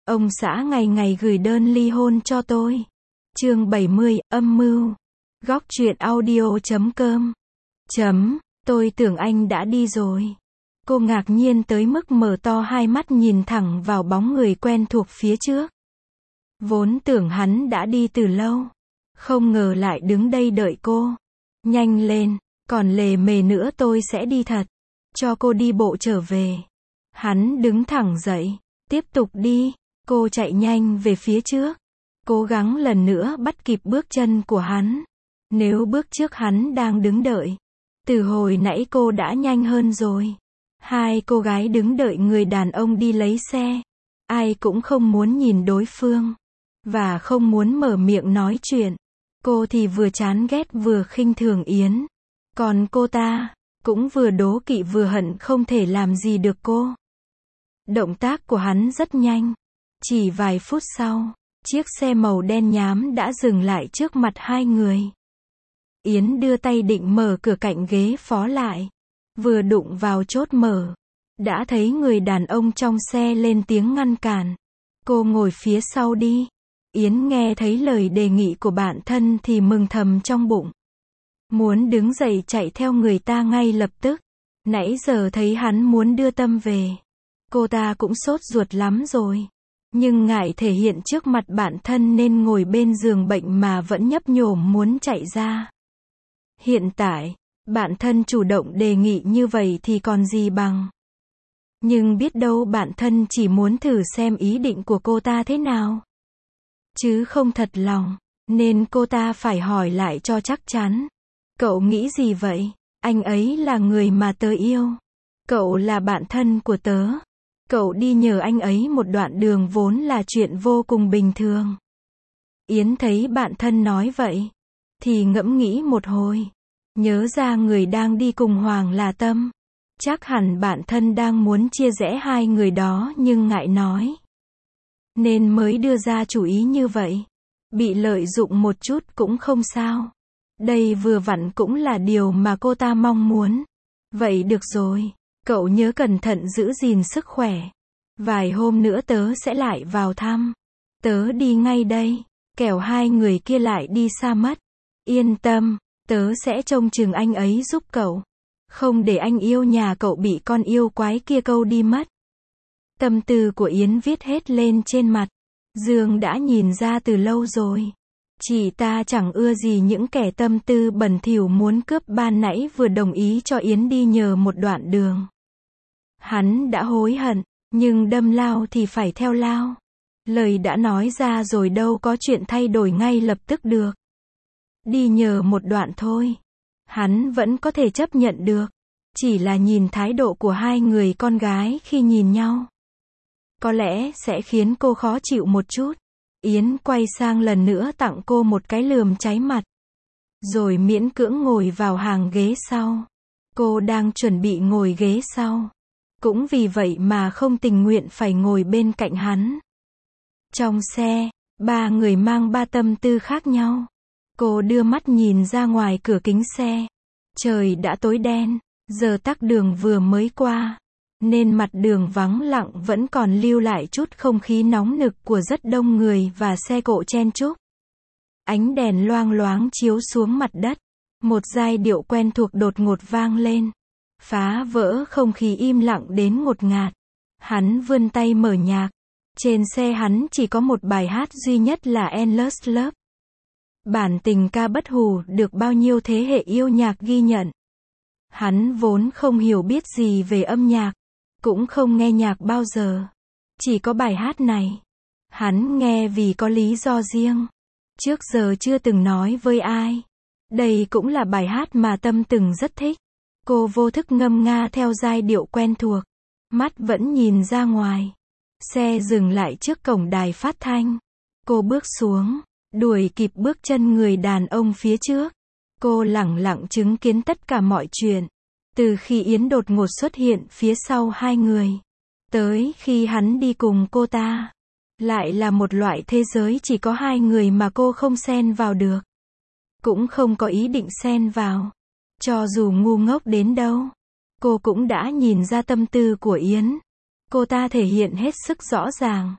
Ông xã ngày ngày gửi đơn ly hôn cho tôi. Chương 70, âm mưu. Góc truyện audio.com. Tôi tưởng anh đã đi rồi. Cô ngạc nhiên tới mức mở to hai mắt nhìn thẳng vào bóng người quen thuộc phía trước. Vốn tưởng hắn đã đi từ lâu. Không ngờ lại đứng đây đợi cô. Nhanh lên, còn lề mề nữa tôi sẽ đi thật. Cho cô đi bộ trở về. Hắn đứng thẳng dậy. Tiếp tục đi. Cô chạy nhanh về phía trước. Cố gắng lần nữa bắt kịp bước chân của hắn. Nếu bước trước hắn đang đứng đợi. Từ hồi nãy cô đã nhanh hơn rồi. Hai cô gái đứng đợi người đàn ông đi lấy xe. Ai cũng không muốn nhìn đối phương. Và không muốn mở miệng nói chuyện. Cô thì vừa chán ghét vừa khinh thường Yến. Còn cô ta, cũng vừa đố kỵ vừa hận không thể làm gì được cô. Động tác của hắn rất nhanh. Chỉ vài phút sau, chiếc xe màu đen nhám đã dừng lại trước mặt hai người. Yến đưa tay định mở cửa cạnh ghế phó lại. Vừa đụng vào chốt mở. Đã thấy người đàn ông trong xe lên tiếng ngăn cản. Cô ngồi phía sau đi. Yến nghe thấy lời đề nghị của bạn thân thì mừng thầm trong bụng. Muốn đứng dậy chạy theo người ta ngay lập tức. Nãy giờ thấy hắn muốn đưa Tâm về. Cô ta cũng sốt ruột lắm rồi. Nhưng ngại thể hiện trước mặt bạn thân nên ngồi bên giường bệnh mà vẫn nhấp nhổm muốn chạy ra. Hiện tại, bạn thân chủ động đề nghị như vậy thì còn gì bằng. Nhưng biết đâu bạn thân chỉ muốn thử xem ý định của cô ta thế nào. Chứ không thật lòng, nên cô ta phải hỏi lại cho chắc chắn. Cậu nghĩ gì vậy? Anh ấy là người mà tớ yêu. Cậu là bạn thân của tớ. Cậu đi nhờ anh ấy một đoạn đường vốn là chuyện vô cùng bình thường. Yến thấy bạn thân nói vậy. Thì ngẫm nghĩ một hồi. Nhớ ra người đang đi cùng Hoàng là Tâm. Chắc hẳn bạn thân đang muốn chia rẽ hai người đó nhưng ngại nói. Nên mới đưa ra chủ ý như vậy. Bị lợi dụng một chút cũng không sao. Đây vừa vặn cũng là điều mà cô ta mong muốn. Vậy được rồi. Cậu nhớ cẩn thận giữ gìn sức khỏe. Vài hôm nữa tớ sẽ lại vào thăm. Tớ đi ngay đây. Kẻo hai người kia lại đi xa mất. Yên tâm. Tớ sẽ trông chừng anh ấy giúp cậu. Không để anh yêu nhà cậu bị con yêu quái kia câu đi mất. Tâm tư của Yến viết hết lên trên mặt. Dương đã nhìn ra từ lâu rồi. Chị ta chẳng ưa gì những kẻ tâm tư bẩn thỉu muốn cướp ban nãy vừa đồng ý cho Yến đi nhờ một đoạn đường. Hắn đã hối hận, nhưng đâm lao thì phải theo lao. Lời đã nói ra rồi đâu có chuyện thay đổi ngay lập tức được. Đi nhờ một đoạn thôi. Hắn vẫn có thể chấp nhận được. Chỉ là nhìn thái độ của hai người con gái khi nhìn nhau. Có lẽ sẽ khiến cô khó chịu một chút. Yến quay sang lần nữa tặng cô một cái lườm cháy mặt. Rồi miễn cưỡng ngồi vào hàng ghế sau. Cô đang chuẩn bị ngồi ghế sau. Cũng vì vậy mà không tình nguyện phải ngồi bên cạnh hắn. Trong xe, ba người mang ba tâm tư khác nhau. Cô đưa mắt nhìn ra ngoài cửa kính xe. Trời đã tối đen, giờ tắc đường vừa mới qua. Nên mặt đường vắng lặng vẫn còn lưu lại chút không khí nóng nực của rất đông người và xe cộ chen chúc. Ánh đèn loang loáng chiếu xuống mặt đất. Một giai điệu quen thuộc đột ngột vang lên. Phá vỡ không khí im lặng đến ngột ngạt. Hắn vươn tay mở nhạc. Trên xe hắn chỉ có một bài hát duy nhất là Endless Love. Bản tình ca bất hủ được bao nhiêu thế hệ yêu nhạc ghi nhận. Hắn vốn không hiểu biết gì về âm nhạc. Cũng không nghe nhạc bao giờ. Chỉ có bài hát này. Hắn nghe vì có lý do riêng. Trước giờ chưa từng nói với ai. Đây cũng là bài hát mà Tâm từng rất thích. Cô vô thức ngâm nga theo giai điệu quen thuộc. Mắt vẫn nhìn ra ngoài. Xe dừng lại trước cổng đài phát thanh. Cô bước xuống. Đuổi kịp bước chân người đàn ông phía trước. Cô lẳng lặng chứng kiến tất cả mọi chuyện. Từ khi Yến đột ngột xuất hiện phía sau hai người. Tới khi hắn đi cùng cô ta. Lại là một loại thế giới chỉ có hai người mà cô không xen vào được. Cũng không có ý định xen vào. Cho dù ngu ngốc đến đâu. Cô cũng đã nhìn ra tâm tư của Yến. Cô ta thể hiện hết sức rõ ràng.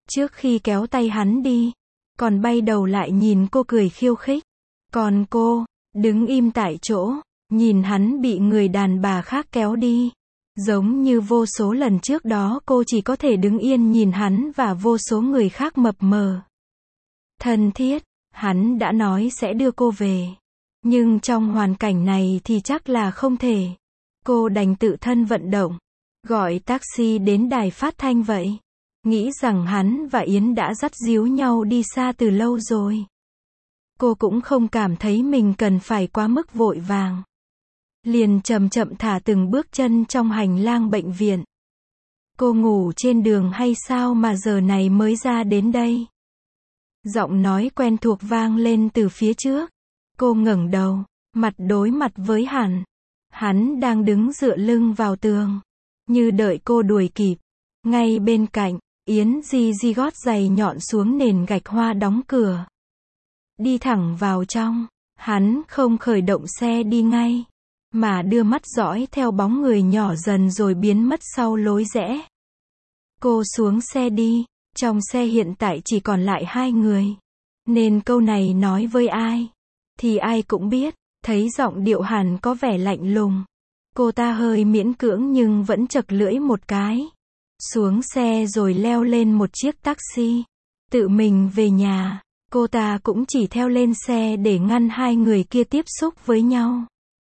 Trước khi kéo tay hắn đi, còn bay đầu lại nhìn cô cười khiêu khích. Còn cô, đứng im tại chỗ, nhìn hắn bị người đàn bà khác kéo đi. Giống như vô số lần trước đó cô chỉ có thể đứng yên nhìn hắn và vô số người khác mập mờ. Thân thiết, hắn đã nói sẽ đưa cô về. Nhưng trong hoàn cảnh này thì chắc là không thể. Cô đành tự thân vận động, gọi taxi đến đài phát thanh vậy. Nghĩ rằng hắn và Yến đã dắt díu nhau đi xa từ lâu rồi. Cô cũng không cảm thấy mình cần phải quá mức vội vàng. Liền chậm chậm thả từng bước chân trong hành lang bệnh viện. Cô ngủ trên đường hay sao mà giờ này mới ra đến đây? Giọng nói quen thuộc vang lên từ phía trước. Cô ngẩng đầu, mặt đối mặt với hắn. Hắn đang đứng dựa lưng vào tường, như đợi cô đuổi kịp. Ngay bên cạnh, Yến Di Di gót giày nhọn xuống nền gạch hoa đóng cửa. Đi thẳng vào trong, hắn không khởi động xe đi ngay, mà đưa mắt dõi theo bóng người nhỏ dần rồi biến mất sau lối rẽ. Cô xuống xe đi, trong xe hiện tại chỉ còn lại hai người. Nên câu này nói với ai, thì ai cũng biết, thấy giọng điệu hắn có vẻ lạnh lùng. Cô ta hơi miễn cưỡng nhưng vẫn chật lưỡi một cái. Xuống xe rồi leo lên một chiếc taxi. Tự mình về nhà, cô ta cũng chỉ theo lên xe để ngăn hai người kia tiếp xúc với nhau.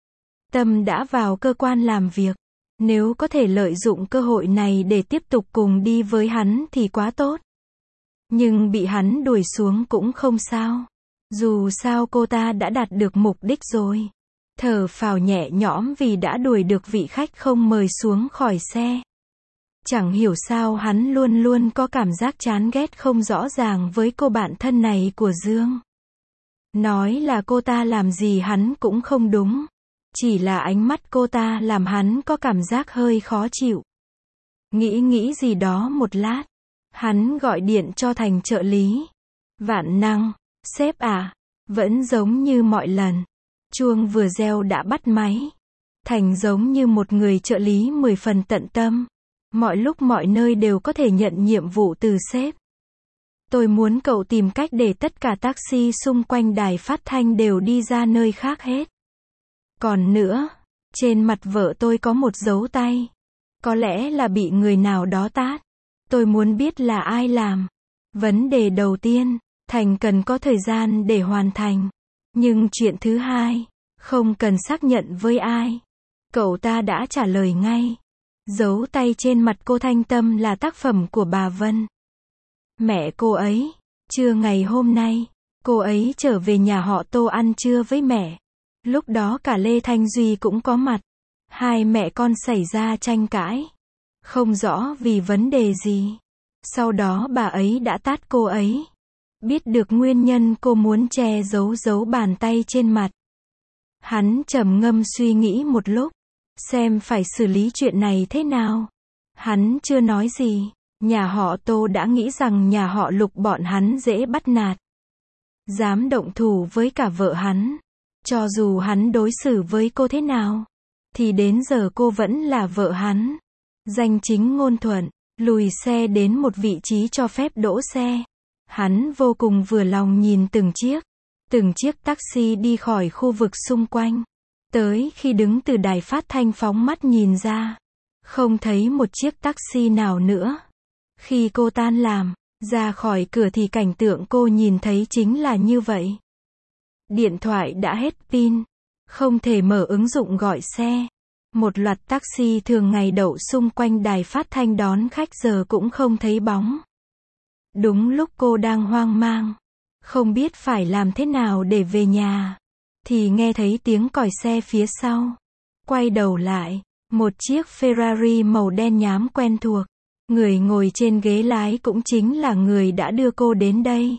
Tâm đã vào cơ quan làm việc. Nếu có thể lợi dụng cơ hội này để tiếp tục cùng đi với hắn thì quá tốt. Nhưng bị hắn đuổi xuống cũng không sao. Dù sao cô ta đã đạt được mục đích rồi. Thở phào nhẹ nhõm vì đã đuổi được vị khách không mời xuống khỏi xe. Chẳng hiểu sao hắn luôn luôn có cảm giác chán ghét không rõ ràng với cô bạn thân này của Dương. Nói là cô ta làm gì hắn cũng không đúng. Chỉ là ánh mắt cô ta làm hắn có cảm giác hơi khó chịu. Nghĩ gì đó một lát. Hắn gọi điện cho Thành trợ lý. Vạn năng, sếp à, vẫn giống như mọi lần. Chuông vừa reo đã bắt máy. Thành giống như một người trợ lý 10 phần tận tâm. Mọi lúc mọi nơi đều có thể nhận nhiệm vụ từ sếp. Tôi muốn cậu tìm cách để tất cả taxi xung quanh đài phát thanh đều đi ra nơi khác hết. Còn nữa, trên mặt vợ tôi có một dấu tay. Có lẽ là bị người nào đó tát. Tôi muốn biết là ai làm. Vấn đề đầu tiên, Thành cần có thời gian để hoàn thành. Nhưng chuyện thứ hai, không cần xác nhận với ai. Cậu ta đã trả lời ngay. Dấu tay trên mặt cô Thanh Tâm là tác phẩm của bà Vân. Mẹ cô ấy. Trưa ngày hôm nay, cô ấy trở về nhà họ Tô ăn trưa với mẹ. Lúc đó cả Lê Thanh Duy cũng có mặt. Hai mẹ con xảy ra tranh cãi. Không rõ vì vấn đề gì. Sau đó bà ấy đã tát cô ấy. Biết được nguyên nhân cô muốn che giấu bàn tay trên mặt. Hắn trầm ngâm suy nghĩ một lúc. Xem phải xử lý chuyện này thế nào. Hắn chưa nói gì. Nhà họ Tô đã nghĩ rằng nhà họ Lục bọn hắn dễ bắt nạt. Dám động thủ với cả vợ hắn. Cho dù hắn đối xử với cô thế nào, thì đến giờ cô vẫn là vợ hắn. Danh chính ngôn thuận, lùi xe đến một vị trí cho phép đỗ xe. Hắn vô cùng vừa lòng nhìn từng chiếc taxi đi khỏi khu vực xung quanh. Tới khi đứng từ đài phát thanh phóng mắt nhìn ra, không thấy một chiếc taxi nào nữa. Khi cô tan làm, ra khỏi cửa thì cảnh tượng cô nhìn thấy chính là như vậy. Điện thoại đã hết pin, không thể mở ứng dụng gọi xe. Một loạt taxi thường ngày đậu xung quanh đài phát thanh đón khách giờ cũng không thấy bóng. Đúng lúc cô đang hoang mang, không biết phải làm thế nào để về nhà, thì nghe thấy tiếng còi xe phía sau. Quay đầu lại, một chiếc Ferrari màu đen nhám quen thuộc. Người ngồi trên ghế lái cũng chính là người đã đưa cô đến đây.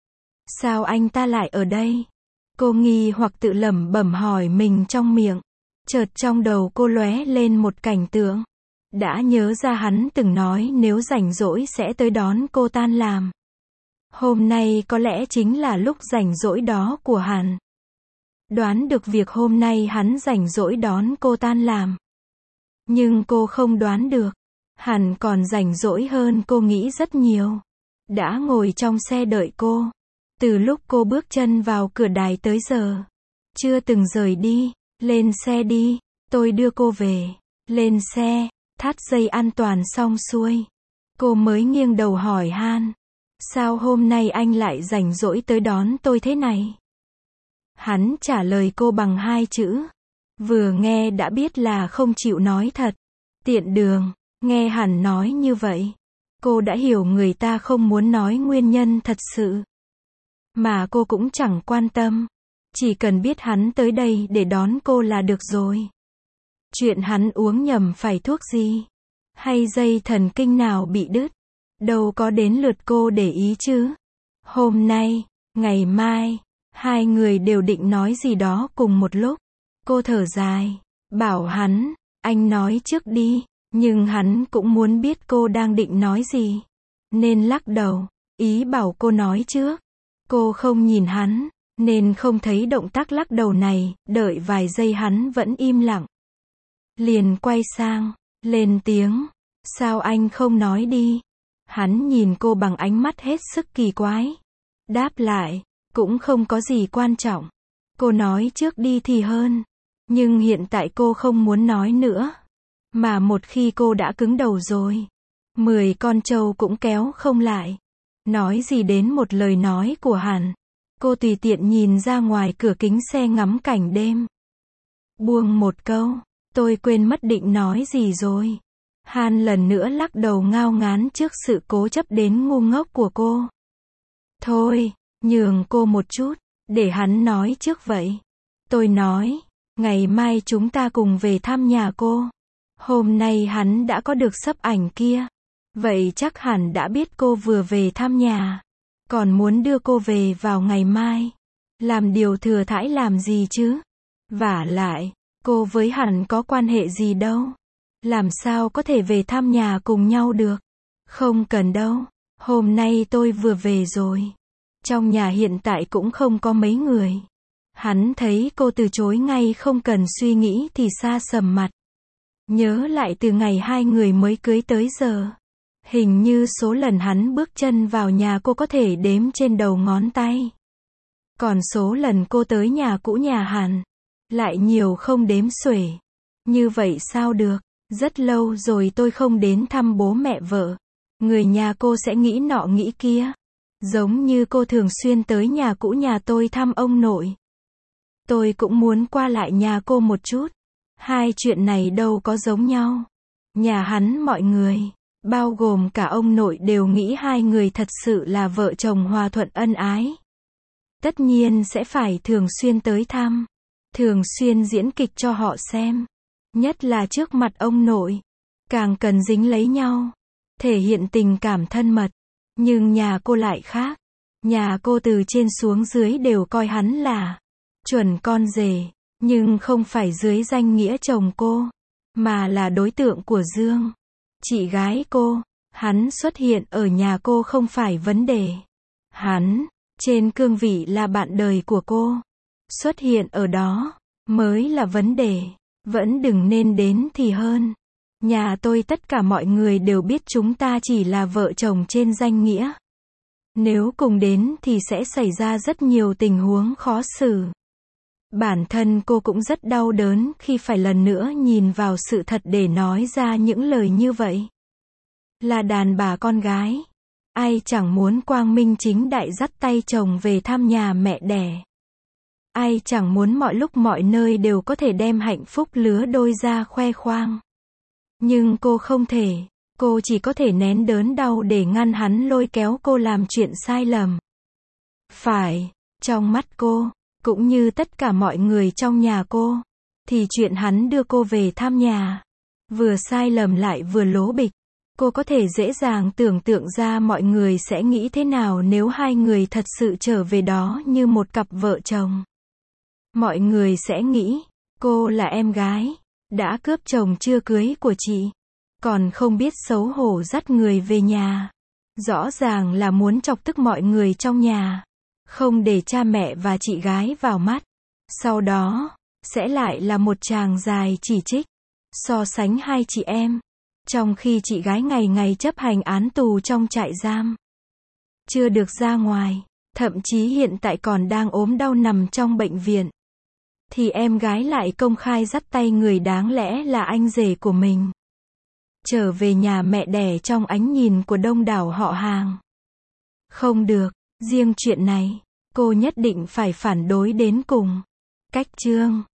Sao anh ta lại ở đây? Cô nghi hoặc tự lẩm bẩm hỏi mình trong miệng. Chợt trong đầu cô lóe lên một cảnh tượng. Đã nhớ ra hắn từng nói nếu rảnh rỗi sẽ tới đón cô tan làm. Hôm nay có lẽ chính là lúc rảnh rỗi đó của hắn. Đoán được việc hôm nay hắn rảnh rỗi đón cô tan làm. Nhưng cô không đoán được. Hắn còn rảnh rỗi hơn cô nghĩ rất nhiều. đã ngồi trong xe đợi cô. Từ lúc cô bước chân vào cửa đài tới giờ, chưa từng rời đi. Lên xe đi, tôi đưa cô về. Lên xe, thắt dây an toàn xong xuôi. Cô mới nghiêng đầu hỏi Han. Sao hôm nay anh lại rảnh rỗi tới đón tôi thế này? Hắn trả lời cô bằng 2 chữ. Vừa nghe đã biết là không chịu nói thật. Tiện đường, nghe hắn nói như vậy. Cô đã hiểu người ta không muốn nói nguyên nhân thật sự. Mà cô cũng chẳng quan tâm. Chỉ cần biết hắn tới đây để đón cô là được rồi. Chuyện hắn uống nhầm phải thuốc gì? Hay dây thần kinh nào bị đứt? Đâu có đến lượt cô để ý chứ. Hôm nay, ngày mai, hai người đều định nói gì đó cùng một lúc. Cô thở dài, bảo hắn, anh nói trước đi. Nhưng hắn cũng muốn biết cô đang định nói gì. Nên lắc đầu, ý bảo cô nói trước. Cô không nhìn hắn, nên không thấy động tác lắc đầu này, đợi vài giây hắn vẫn im lặng. Liền quay sang, lên tiếng, sao anh không nói đi? Hắn nhìn cô bằng ánh mắt hết sức kỳ quái. Đáp lại, cũng không có gì quan trọng. Cô nói trước đi thì hơn. Nhưng hiện tại cô không muốn nói nữa. Mà một khi cô đã cứng đầu rồi, 10 con trâu cũng kéo không lại. Nói gì đến một lời nói của hắn. Cô tùy tiện nhìn ra ngoài cửa kính xe ngắm cảnh đêm. Buông một câu, tôi quên mất định nói gì rồi. Han lần nữa lắc đầu ngao ngán trước sự cố chấp đến ngu ngốc của cô. Thôi, nhường cô một chút, để hắn nói trước vậy. Tôi nói, ngày mai chúng ta cùng về thăm nhà cô. Hôm nay hắn đã có được sấp ảnh kia. Vậy chắc hẳn đã biết cô vừa về thăm nhà. Còn muốn đưa cô về vào ngày mai. Làm điều thừa thãi làm gì chứ? Vả lại, cô với hắn có quan hệ gì đâu. Làm sao có thể về thăm nhà cùng nhau được? Không cần đâu. Hôm nay tôi vừa về rồi. Trong nhà hiện tại cũng không có mấy người. Hắn thấy cô từ chối ngay không cần suy nghĩ thì sa sầm mặt. Nhớ lại từ ngày hai người mới cưới tới giờ. Hình như số lần hắn bước chân vào nhà cô có thể đếm trên đầu ngón tay. Còn số lần cô tới nhà cũ nhà hắn lại nhiều không đếm xuể. Như vậy sao được? Rất lâu rồi tôi không đến thăm bố mẹ vợ. Người nhà cô sẽ nghĩ nọ nghĩ kia. Giống như cô thường xuyên tới nhà cũ nhà tôi thăm ông nội. Tôi cũng muốn qua lại nhà cô một chút. Hai chuyện này đâu có giống nhau. Nhà hắn mọi người, bao gồm cả ông nội đều nghĩ hai người thật sự là vợ chồng hòa thuận ân ái. Tất nhiên sẽ phải thường xuyên tới thăm. Thường xuyên diễn kịch cho họ xem. Nhất là trước mặt ông nội. Càng cần dính lấy nhau. Thể hiện tình cảm thân mật. Nhưng nhà cô lại khác. Nhà cô từ trên xuống dưới đều coi hắn là chuẩn con rể. Nhưng không phải dưới danh nghĩa chồng cô. Mà là đối tượng của Dương. Chị gái cô. Hắn xuất hiện ở nhà cô không phải vấn đề. Hắn, trên cương vị là bạn đời của cô. Xuất hiện ở đó, mới là vấn đề. Vẫn đừng nên đến thì hơn. Nhà tôi tất cả mọi người đều biết chúng ta chỉ là vợ chồng trên danh nghĩa. Nếu cùng đến thì sẽ xảy ra rất nhiều tình huống khó xử. Bản thân cô cũng rất đau đớn khi phải lần nữa nhìn vào sự thật để nói ra những lời như vậy. Là đàn bà con gái. Ai chẳng muốn quang minh chính đại dắt tay chồng về thăm nhà mẹ đẻ. Ai chẳng muốn mọi lúc mọi nơi đều có thể đem hạnh phúc lứa đôi ra khoe khoang. Nhưng cô không thể. Cô chỉ có thể nén đớn đau để ngăn hắn lôi kéo cô làm chuyện sai lầm. Phải, trong mắt cô, cũng như tất cả mọi người trong nhà cô, thì chuyện hắn đưa cô về thăm nhà, vừa sai lầm lại vừa lố bịch. Cô có thể dễ dàng tưởng tượng ra mọi người sẽ nghĩ thế nào nếu hai người thật sự trở về đó như một cặp vợ chồng. Mọi người sẽ nghĩ, cô là em gái, đã cướp chồng chưa cưới của chị, còn không biết xấu hổ dắt người về nhà. Rõ ràng là muốn chọc tức mọi người trong nhà, không để cha mẹ và chị gái vào mắt. Sau đó, sẽ lại là một tràng dài chỉ trích, so sánh hai chị em. Trong khi chị gái ngày ngày chấp hành án tù trong trại giam. chưa được ra ngoài, thậm chí hiện tại còn đang ốm đau nằm trong bệnh viện, thì em gái lại công khai dắt tay người đáng lẽ là anh rể của mình trở về nhà mẹ đẻ trong ánh nhìn của đông đảo họ hàng. Không được, riêng chuyện này, cô nhất định phải phản đối đến cùng. Cách chương